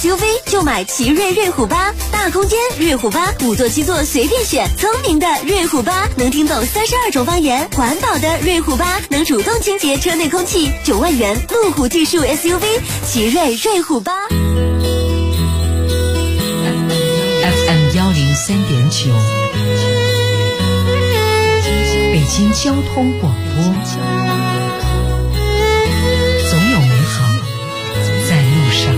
SUV 就买奇瑞瑞虎8，大空间瑞虎8，5座7座随便选，聪明的瑞虎8能听懂32种方言，环保的瑞虎8能主动清洁车内空气，9万元路虎技术 SUV 奇瑞瑞虎8。 FM 103.9，北京交通广播，总有美好在路上。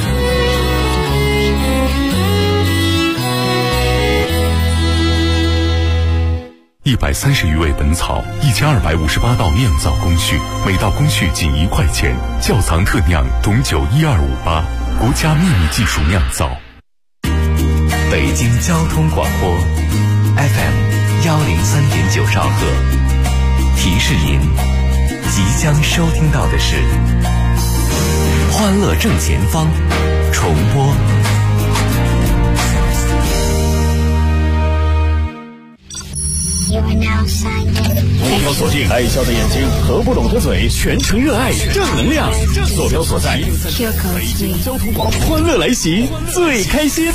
130余味本草，1258道酿造工序，每道工序仅1块钱。窖藏特酿董酒12588，国家秘密技术酿造。 北京交通广播 FM 103.9兆赫，提示您即将收听到的是欢乐正前方重播。 目标锁定爱笑的眼睛和不懂的嘴，全程热爱正能量。坐标所在北京交通广播，欢乐来袭，最开心。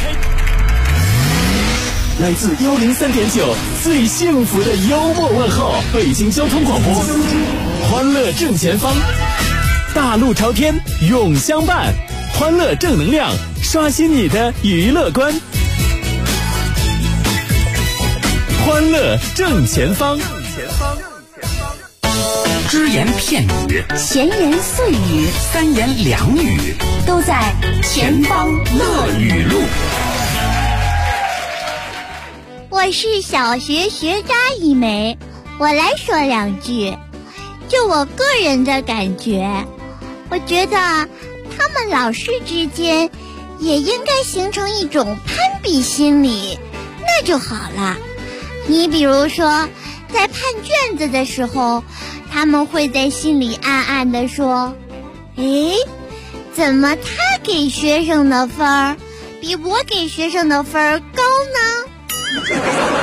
来自103.9最幸福的幽默问候，北京交通广播，欢乐正前方，大路朝天永相伴，欢乐正能量，刷新你的娱乐观。欢乐正前方， 只言片语， 闲言碎语， 三言两语， 都在前方乐语录。 我是小学学渣一枚，我来说两句。就我个人的感觉，我觉得他们老师之间也应该形成一种攀比心理，那就好了。你比如说，在判卷子的时候，他们会在心里暗暗地说：诶，怎么他给学生的分儿比我给学生的分儿高呢？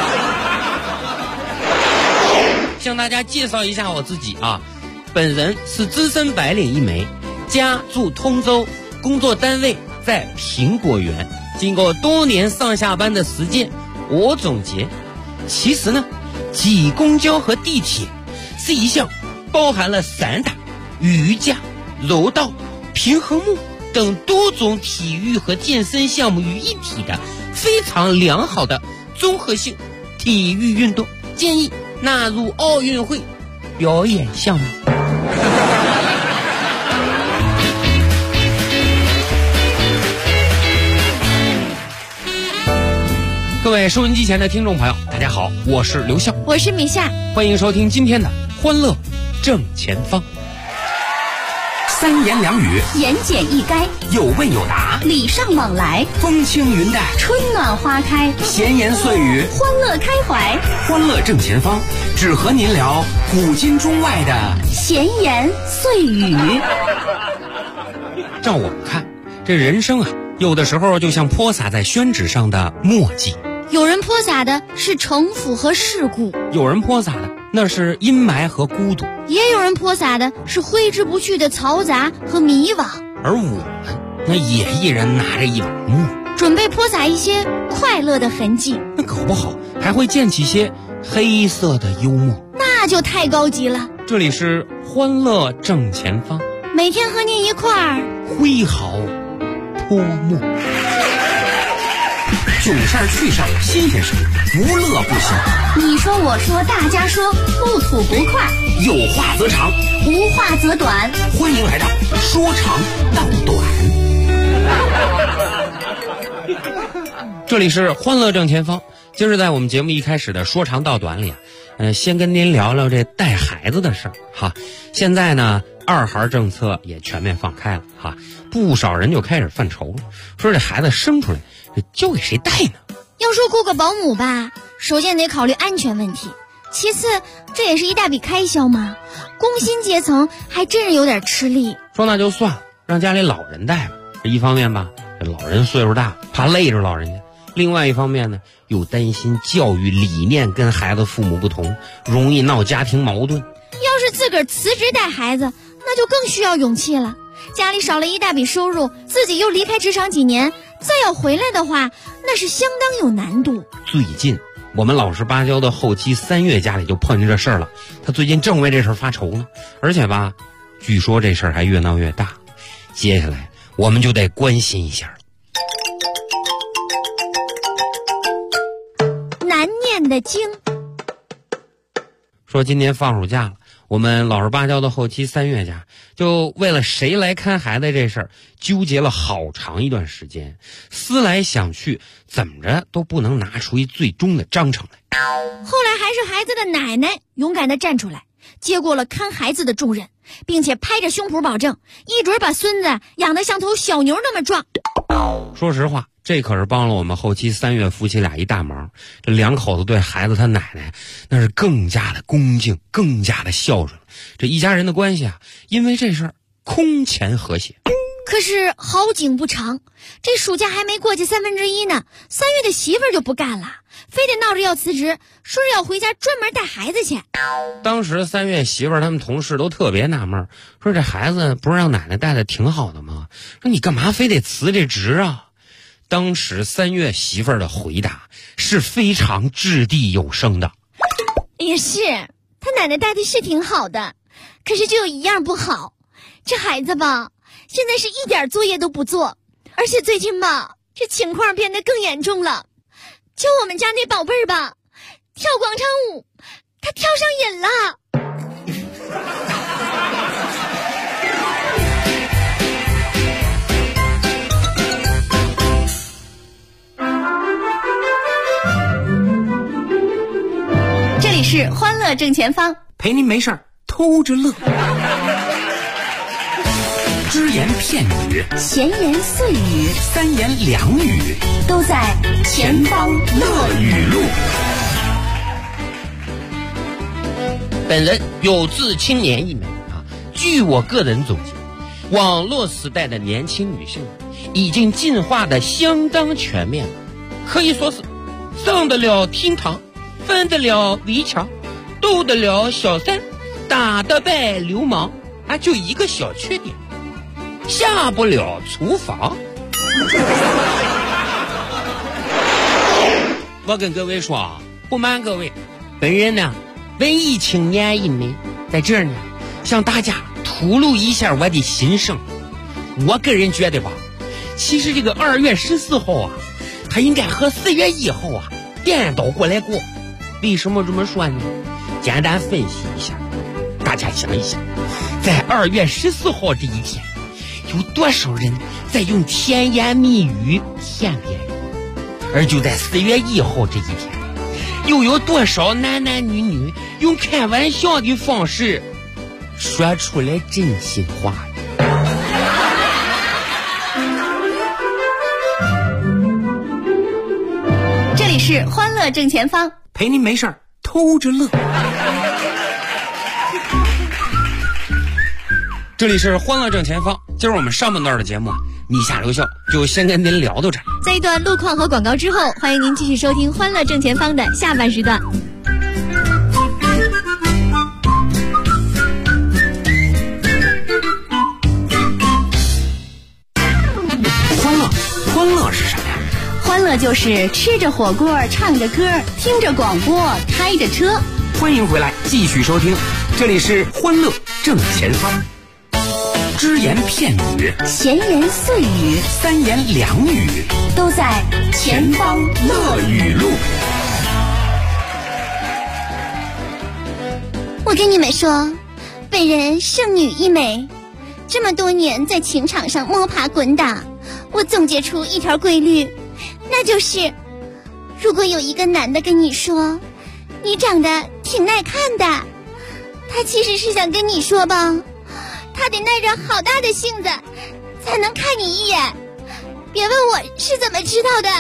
向大家介绍一下我自己啊，本人是资深白领一枚，家住通州，工作单位在苹果园。经过多年上下班的实践，我总结，其实呢，挤公交和地铁是一项包含了散打、瑜伽、柔道、平衡木等多种体育和健身项目于一体的非常良好的综合性体育运动，建议纳入奥运会表演项目。各位收音机前的听众朋友，大家好，我是刘笑， 我是米夏， 欢迎收听今天的欢乐正前方。 三言两语， 言简意赅， 有问有答， 礼尚往来， 风轻云淡， 春暖花开， 闲言碎语， 欢乐开怀。 欢乐正前方，只和您聊古今中外的闲言碎语。 照我们看，这人生啊，有的时候就像泼洒在宣纸上的墨迹， 有人泼洒的是城府和世故， 有人泼洒的那是阴霾和孤独， 也有人泼洒的是挥之不去的嘈杂和迷惘。 而我们那也一人拿着一把墨， 准备泼洒一些快乐的痕迹， 那搞不好还会溅起些黑色的幽默， 那就太高级了。 这里是欢乐正前方， 每天和您一块儿挥毫泼墨， 囧事儿趣事儿新鲜事儿，无乐不行。 你说我说大家说，不吐不快， 有话则长， 无话则短。 欢迎来到说长道短。 这里是欢乐正前方。今儿在我们节目一开始的说长道短里先跟您聊聊这带孩子的事儿哈。现在呢，2孩政策也全面放开了哈，不少人就开始犯愁了，说这孩子生出来这交给谁带呢？ 要说雇个保姆吧，首先得考虑安全问题，其次这也是一大笔开销嘛，工薪阶层还真是有点吃力。 说那就算了，让家里老人带吧。这一方面吧，这老人岁数大，怕累着老人家；另外一方面呢，又担心教育理念跟孩子父母不同，容易闹家庭矛盾。 要是自个儿辞职带孩子，那就更需要勇气了。 家里少了一大笔收入，自己又离开职场几年，再要回来的话，那是相当有难度。 最近我们老实巴交的后期3月家里就碰见这事儿了，他最近正为这事儿发愁呢，而且吧，据说这事儿还越闹越大，接下来我们就得关心一下了。 难念的经。 说今年放暑假了，我们老实巴交的后期3月家就为了谁来看孩子这事儿纠结了好长一段时间，思来想去，怎么着都不能拿出一最终的章程来。 后来还是孩子的奶奶勇敢地站出来，接过了看孩子的重任，并且拍着胸脯保证，一准把孙子养得像头小牛那么壮。 说实话，这可是帮了我们后期3月夫妻俩一大忙。这两口子对孩子他奶奶那是更加的恭敬，更加的孝顺。这一家人的关系啊，因为这事儿空前和谐。 可是好景不长，这暑假还没过去1/3呢，3月的媳妇儿就不干了，非得闹着要辞职，说是要回家专门带孩子去。 当时3月媳妇儿他们同事都特别纳闷，说这孩子不是让奶奶带的挺好的吗？说你干嘛非得辞这职啊？当时3月媳妇儿的回答是非常掷地有声的。 也是，他奶奶带的是挺好的，可是就有一样不好，这孩子吧，现在是一点作业都不做，而且最近吧，这情况变得更严重了。就我们家那宝贝儿吧，跳广场舞，他跳上瘾了。这里是欢乐正前方， 陪您没事儿偷着乐。只言片语， 闲言碎语， 三言两语， 都在前方乐语录。 本人有志青年一枚啊。据我个人总结，网络时代的年轻女性已经进化的相当全面了，可以说是上得了厅堂，翻得了围墙，斗得了小三，打得败流氓啊，就一个小缺点，下不了厨房。我跟各位说啊，不瞒各位，本人呢文艺青年一枚，在这儿呢向大家吐露一下我的心声。我个人觉得吧，其实这个2月14号啊，它应该和4月1号啊颠倒过来过。为什么这么说呢？简单分析一下，大家想一想，在2月14号这一天，有多少人在用甜言蜜语骗别人？而就在4月1号这一天，又有多少男男女女用开玩笑的方式说出来真心话？ 这里是欢乐正前方， 陪您没事儿偷着乐。 这里是欢乐正前方，今儿我们上半段的节目啊，你下留校就先跟您聊到这儿。 在一段路况和广告之后，欢迎您继续收听欢乐正前方的下半时段。 欢乐是什么呀？ 欢乐就是吃着火锅，唱着歌，听着广播，开着车。 欢迎回来，继续收听，这里是欢乐正前方。只言片语， 闲言碎语， 三言两语， 都在前方乐语录。 我跟你们说，本人剩女一枚，这么多年在情场上摸爬滚打，我总结出一条规律，那就是如果有一个男的跟你说你长得挺耐看的，他其实是想跟你说吧，他得耐着好大的性子才能看你一眼。别问我是怎么知道的。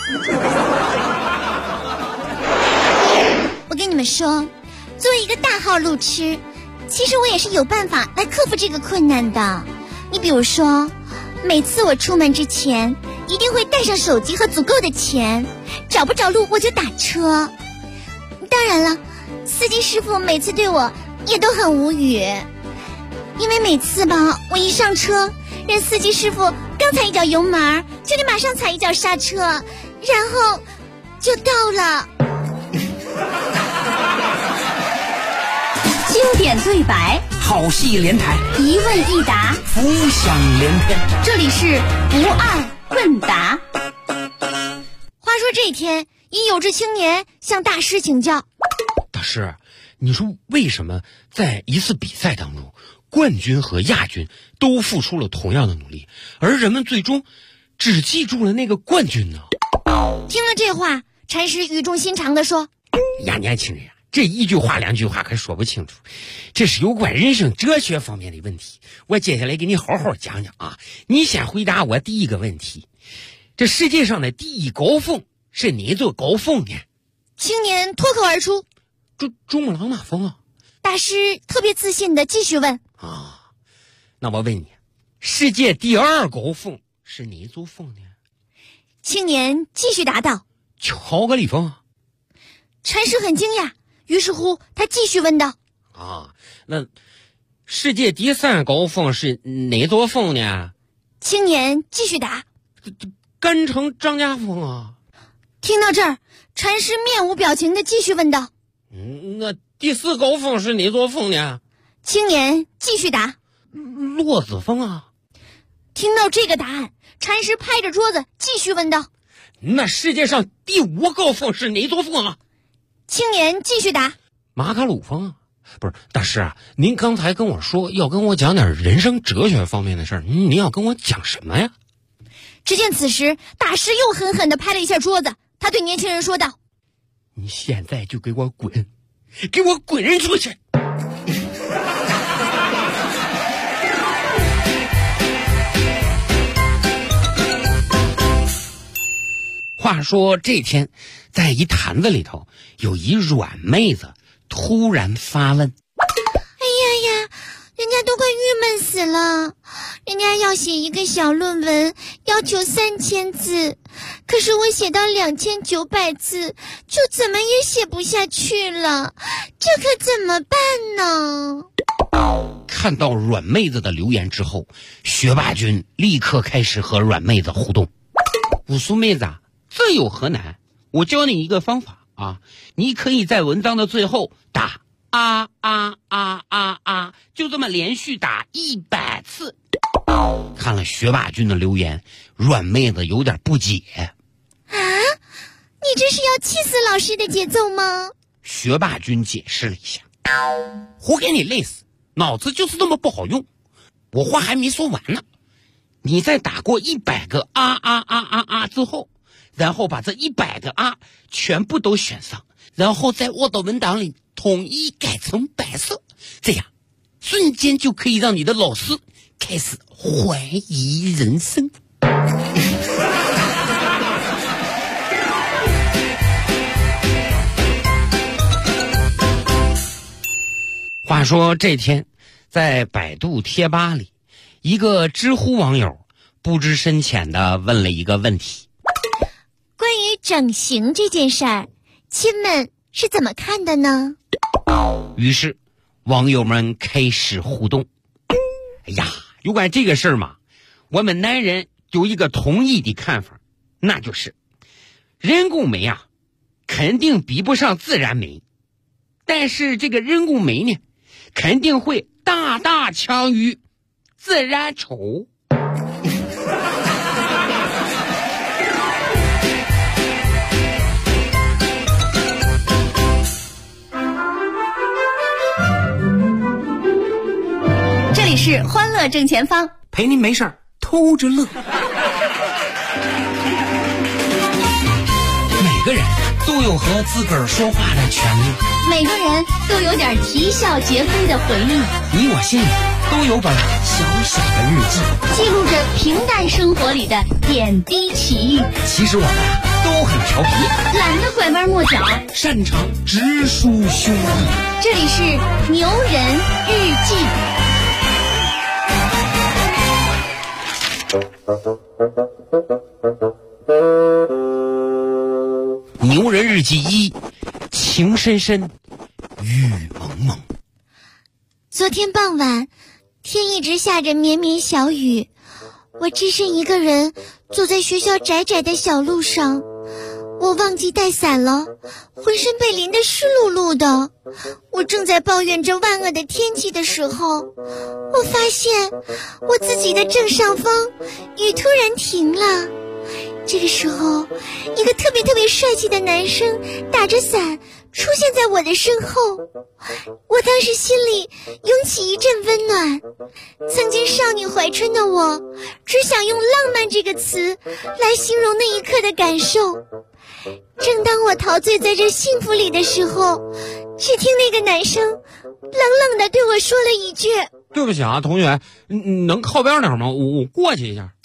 我跟你们说，作为一个大号路痴，其实我也是有办法来克服这个困难的。你比如说，每次我出门之前一定会带上手机和足够的钱，找不着路我就打车。当然了，司机师傅每次对我也都很无语。 因为每次吧，我一上车，人司机师傅刚踩一脚油门，就得马上踩一脚刹车，然后就到了。 经典对白， 好戏连台， 一问一答， 浮想联翩。 这里是不二问答。 话说这天，一有志青年向大师请教： 大师，你说为什么在一次比赛当中，冠军和亚军都付出了同样的努力，而人们最终只记住了那个冠军呢？ 听了这话，禅师语重心长地说： 呀，年轻人，这一句话两句话可说不清楚，这是有关人生哲学方面的问题。我接下来给你好好讲讲啊。你先回答我第一个问题，这世界上的第一高峰是哪座高峰呢？ 青年脱口而出： 珠穆朗玛峰啊。 大师特别自信地继续问： 啊，那我问你，世界第二高峰是哪座峰呢？ 青年继续答道： 巧克力峰啊。 禅师很惊讶，于是乎他继续问道： 啊，那世界第三高峰是哪座峰呢？ 青年继续答： 甘城张家峰啊。 听到这儿，禅师面无表情地继续问道： 那第四高峰是哪座峰呢？ 青年继续答： 落子峰啊。 听到这个答案，禅师拍着桌子继续问道： 那世界上第五高峰是哪座峰啊？ 青年继续答： 马卡鲁峰啊。不是，大师啊，您刚才跟我说要跟我讲点人生哲学方面的事儿，您要跟我讲什么呀？ 只见此时大师又狠狠地拍了一下桌子，他对年轻人说道： 你现在就给我滚，给我滚人出去！话说这天，在一坛子里头，有一软妹子突然发问： 哎呀呀，人家都快郁闷死了，人家要写一个小论文，要求3000字，可是我写到2900字，就怎么也写不下去了，这可怎么办呢？ 看到软妹子的留言之后，学霸君立刻开始和软妹子互动。武苏妹子啊，这有何难？我教你一个方法啊，你可以在文章的最后打啊啊啊啊啊，就这么连续打100次。看了学霸君的留言，软妹子有点不解。 啊，你这是要气死老师的节奏吗？ 学霸君解释了一下，活给你累死，脑子就是这么不好用。我话还没说完呢，你在打过100个啊啊啊啊啊之后，然后把这100个啊全部都选上，然后在Word文档里统一改成白色，这样瞬间就可以让你的老师开始怀疑人生。话说这天，在百度贴吧里，一个知乎网友不知深浅地问了一个问题： 关于整形这件事儿，亲们是怎么看的呢？ 于是网友们开始互动。哎呀，有关这个事儿嘛，我们男人有一个统一的看法，那就是人工美啊，肯定比不上自然美，但是这个人工美呢，肯定会大大强于自然丑。 这里是欢乐正前方， 陪您没事儿偷着乐。每个人都有和自个儿说话的权利， 每个人都有点啼笑皆非的回忆， 你我心里都有本小小的日记， 记录着平淡生活里的点滴奇遇。 其实我们都很调皮， 懒得拐弯抹角， 擅长直抒胸臆。 这里是牛人日记。 牛人日记1，情深深雨蒙蒙。 昨天傍晚， 天一直下着绵绵小雨，我只身一个人走在学校窄窄的小路上。我忘记带伞了，浑身被淋得湿漉漉的。我正在抱怨着万恶的天气的时候，我发现我自己的正上方雨突然停了。这个时候，一个特别帅气的男生打着伞出现在我的身后。我当时心里涌起一阵温暖。曾经少女怀春的我，只想用浪漫这个词来形容那一刻的感受。正当我陶醉在这幸福里的时候，只听那个男生冷冷地对我说了一句：“ 对不起啊，同学，你能靠边点吗？我过去一下。”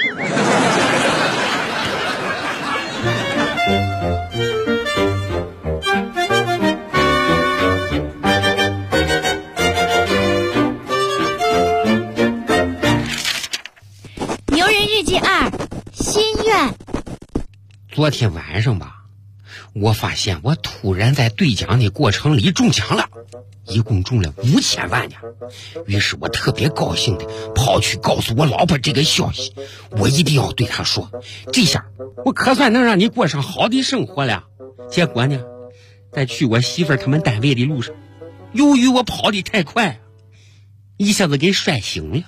牛人日记2，心愿。 昨天晚上吧，我发现我突然在兑奖的过程里中奖了，一共中了5000万呢。于是我特别高兴的跑去告诉我老婆这个消息，我一定要对她说，这下我可算能让你过上好的生活了。结果呢，在去我媳妇儿他们单位的路上，由于我跑得太快，一下子给摔醒了。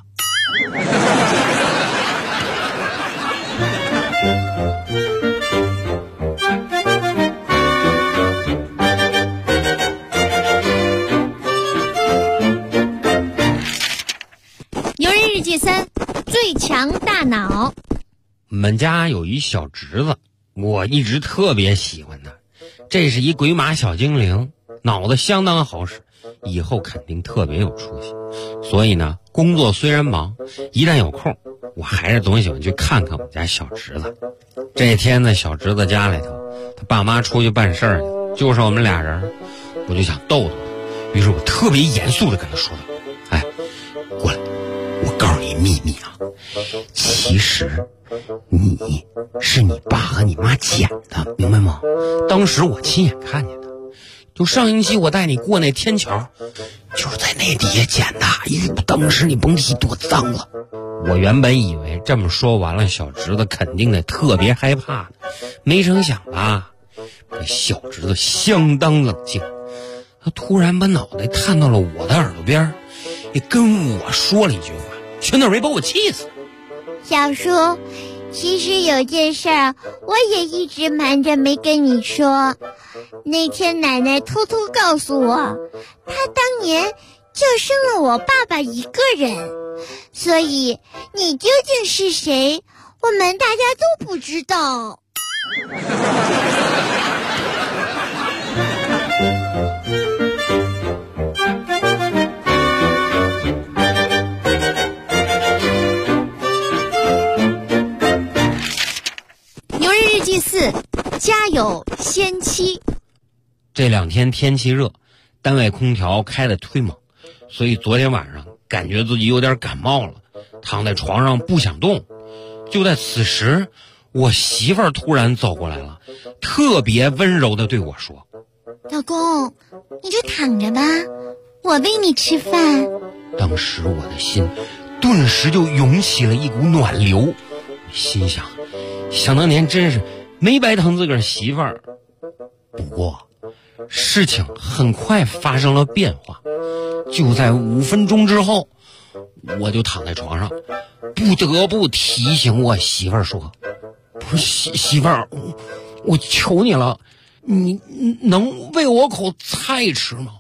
牛人日记3，最强大脑。 我们家有一小侄子，我一直特别喜欢他。这是一鬼马小精灵，脑子相当好使，以后肯定特别有出息。所以呢，工作虽然忙，一旦有空，我还是总喜欢去看看我们家小侄子。这天呢，小侄子家里头，他爸妈出去办事儿去，就剩我们俩人，我就想逗逗他。于是我特别严肃地跟他说了：“哎，过来，我告诉你秘密啊，其实你是你爸和你妈捡的，明白吗？当时我亲眼看见的，就上星期我带你过那天桥，就是在那底下捡的。当时你甭提多脏了。”我原本以为这么说完了，小侄子肯定得特别害怕，没成想啊，这小侄子相当冷静，他突然把脑袋探到了我的耳朵边，也跟我说了一句话，全都没把我气死。 小叔，其实有件事儿我也一直瞒着没跟你说。那天奶奶偷偷告诉我，她当年就生了我爸爸一个人，所以你究竟是谁，我们大家都不知道。牛人日记4，家有仙妻。 这2天天气热，单位空调开得忒猛，所以昨天晚上感觉自己有点感冒了，躺在床上不想动。就在此时，我媳妇儿突然走过来了，特别温柔地对我说：“ 老公，你就躺着吧，我喂你吃饭。” 当时我的心顿时就涌起了一股暖流，心想当年真是没白疼自个儿媳妇儿。不过事情很快发生了变化，就在5分钟之后，我就躺在床上，不得不提醒我媳妇儿说：“不是媳妇儿，我求你了，你能喂我口菜吃吗？”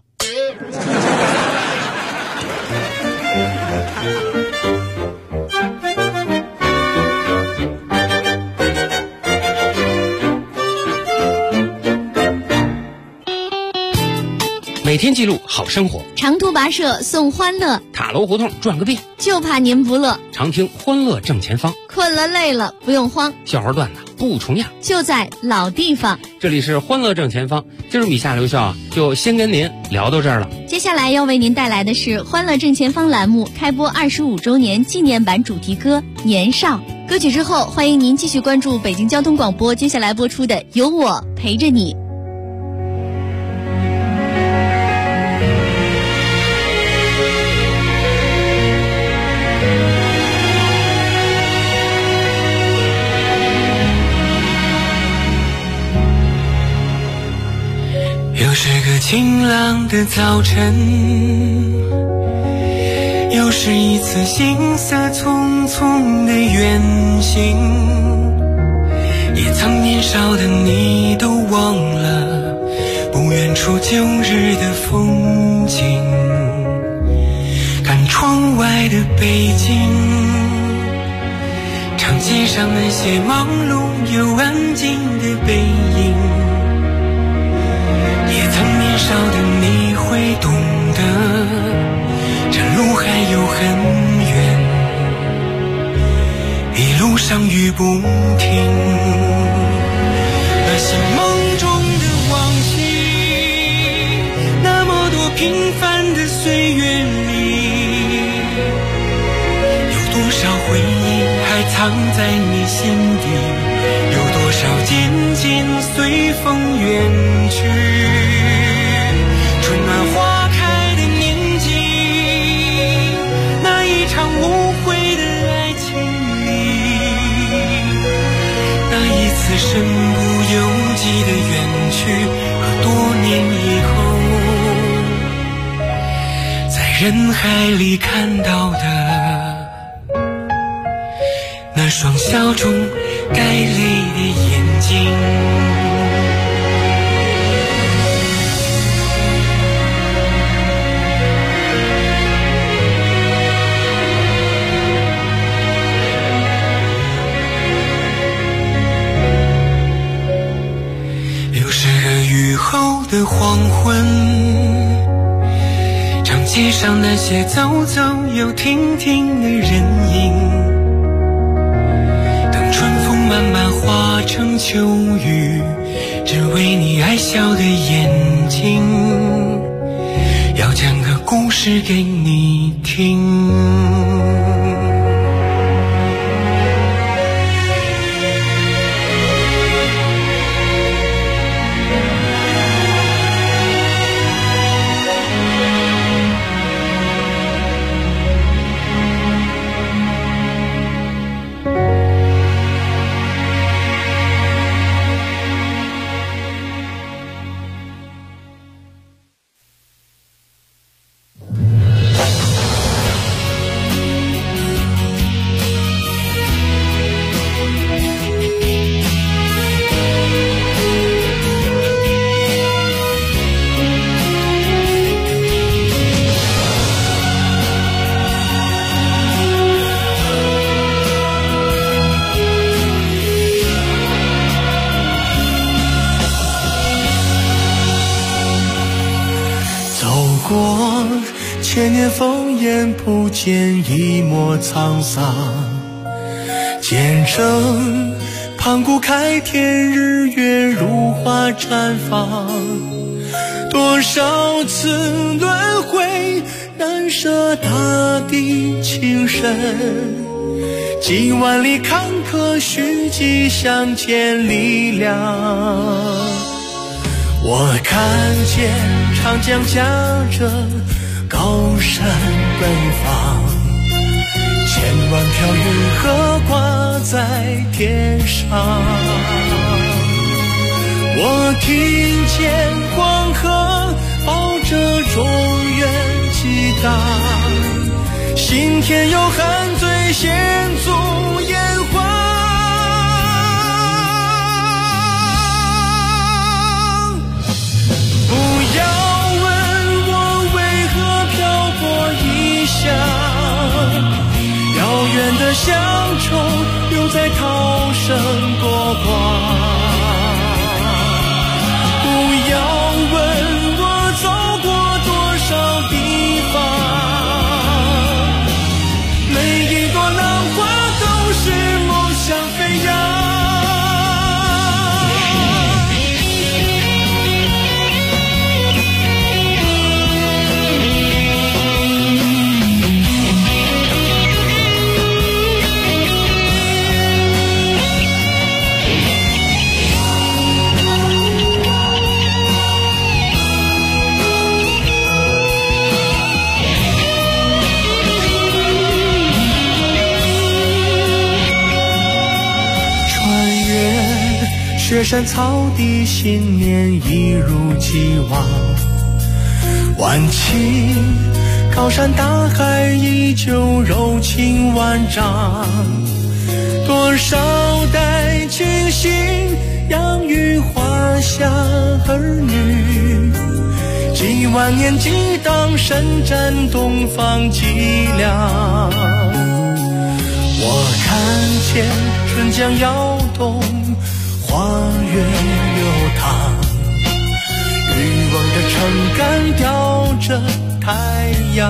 每天记录好生活， 长途跋涉送欢乐， 塔楼胡同转个遍， 就怕您不乐。 常听欢乐正前方， 困了累了不用慌， 笑话段子不重样， 就在老地方。 这里是欢乐正前方，今儿米夏刘笑就先跟您聊到这儿了。 接下来要为您带来的是欢乐正前方栏目开播25周年纪念版主题歌《年少》。歌曲之后，欢迎您继续关注北京交通广播接下来播出的《有我陪着你》。 晴朗的早晨，又是一次行色匆匆的远行，也曾年少的你都忘了不远处旧日的风景。看窗外的北京，长街上那些忙碌又安静的背影，也曾年少的你会懂得，这路还有很远，一路上雨不停。那些梦中的往昔，那么多平凡的岁月里，有多少回忆还藏在你心底，有多少渐渐随风远去。春暖花开的年纪，那一场无悔的爱情里，那一次身不由己的远去，和多年以后在人海里看到的那双笑中带泪的眼睛。又是个雨后的黄昏，长街上那些走走又停停的人影，等春风慢慢化成秋雨，只为你爱笑的眼睛，要讲个故事给你听。 千年烽烟不见一抹沧桑，见证盘古开天，日月如花绽放。多少次轮回，难舍大地情深，几万里坎坷，虚迹相见力量。我看见长江夹着高山奔放，千万条云河挂在天上。我听见黄河抱着中原激荡，心田有汉醉献足炎黄。不要问我为何漂泊异乡，遥远的乡愁又在涛声夺光。不要问我走过多少地方，每一朵浪花都是梦想飞扬。雪山草地，信念一如既往。 万顷高山大海依旧柔情万丈，多少代亲信养育华夏儿女，几万年激荡，神战东方脊梁。我看见春江摇动，花月流淌，渔翁的撑杆吊着太阳。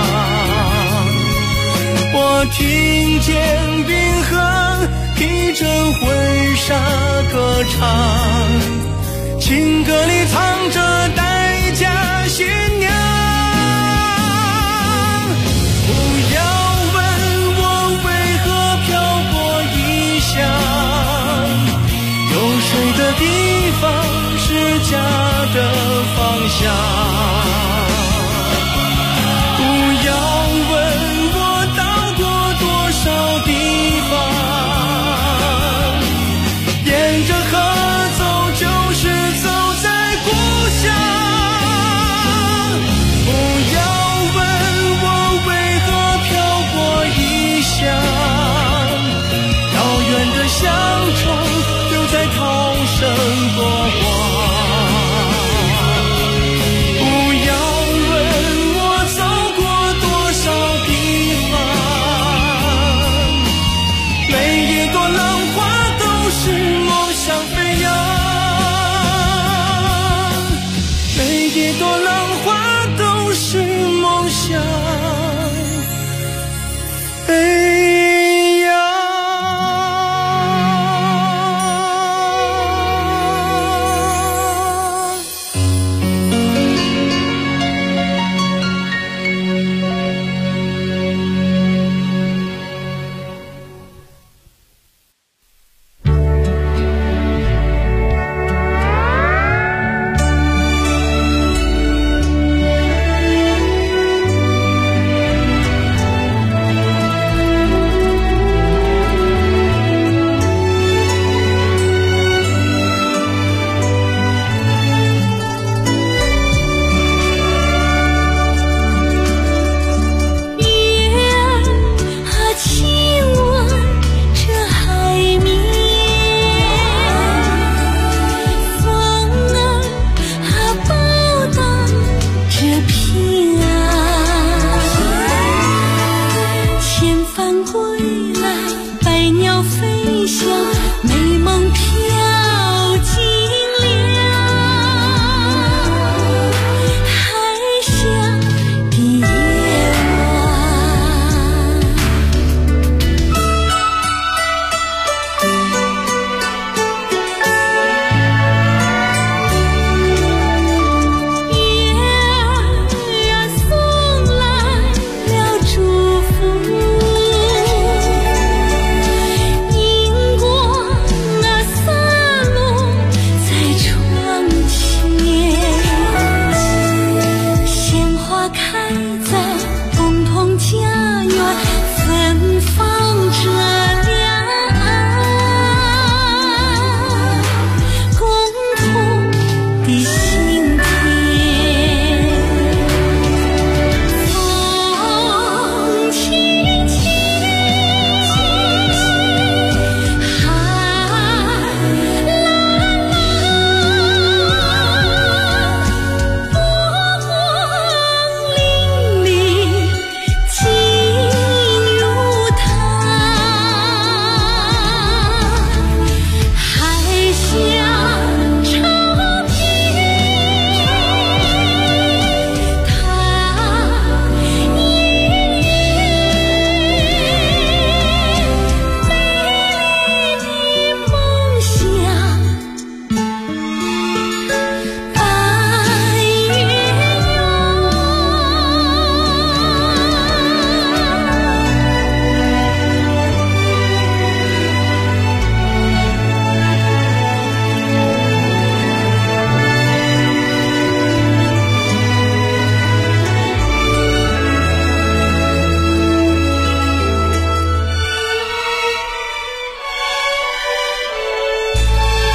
我听见冰河披着婚纱歌唱，情歌里藏着待嫁新娘。不要问我为何漂泊异乡，有水的地方是家的方向。不要问我到过多少地方，沿着河走就是走在故乡。不要问我为何漂泊异乡，遥远的乡愁留在涛声过往。 归来，百鸟飞翔，美梦飘。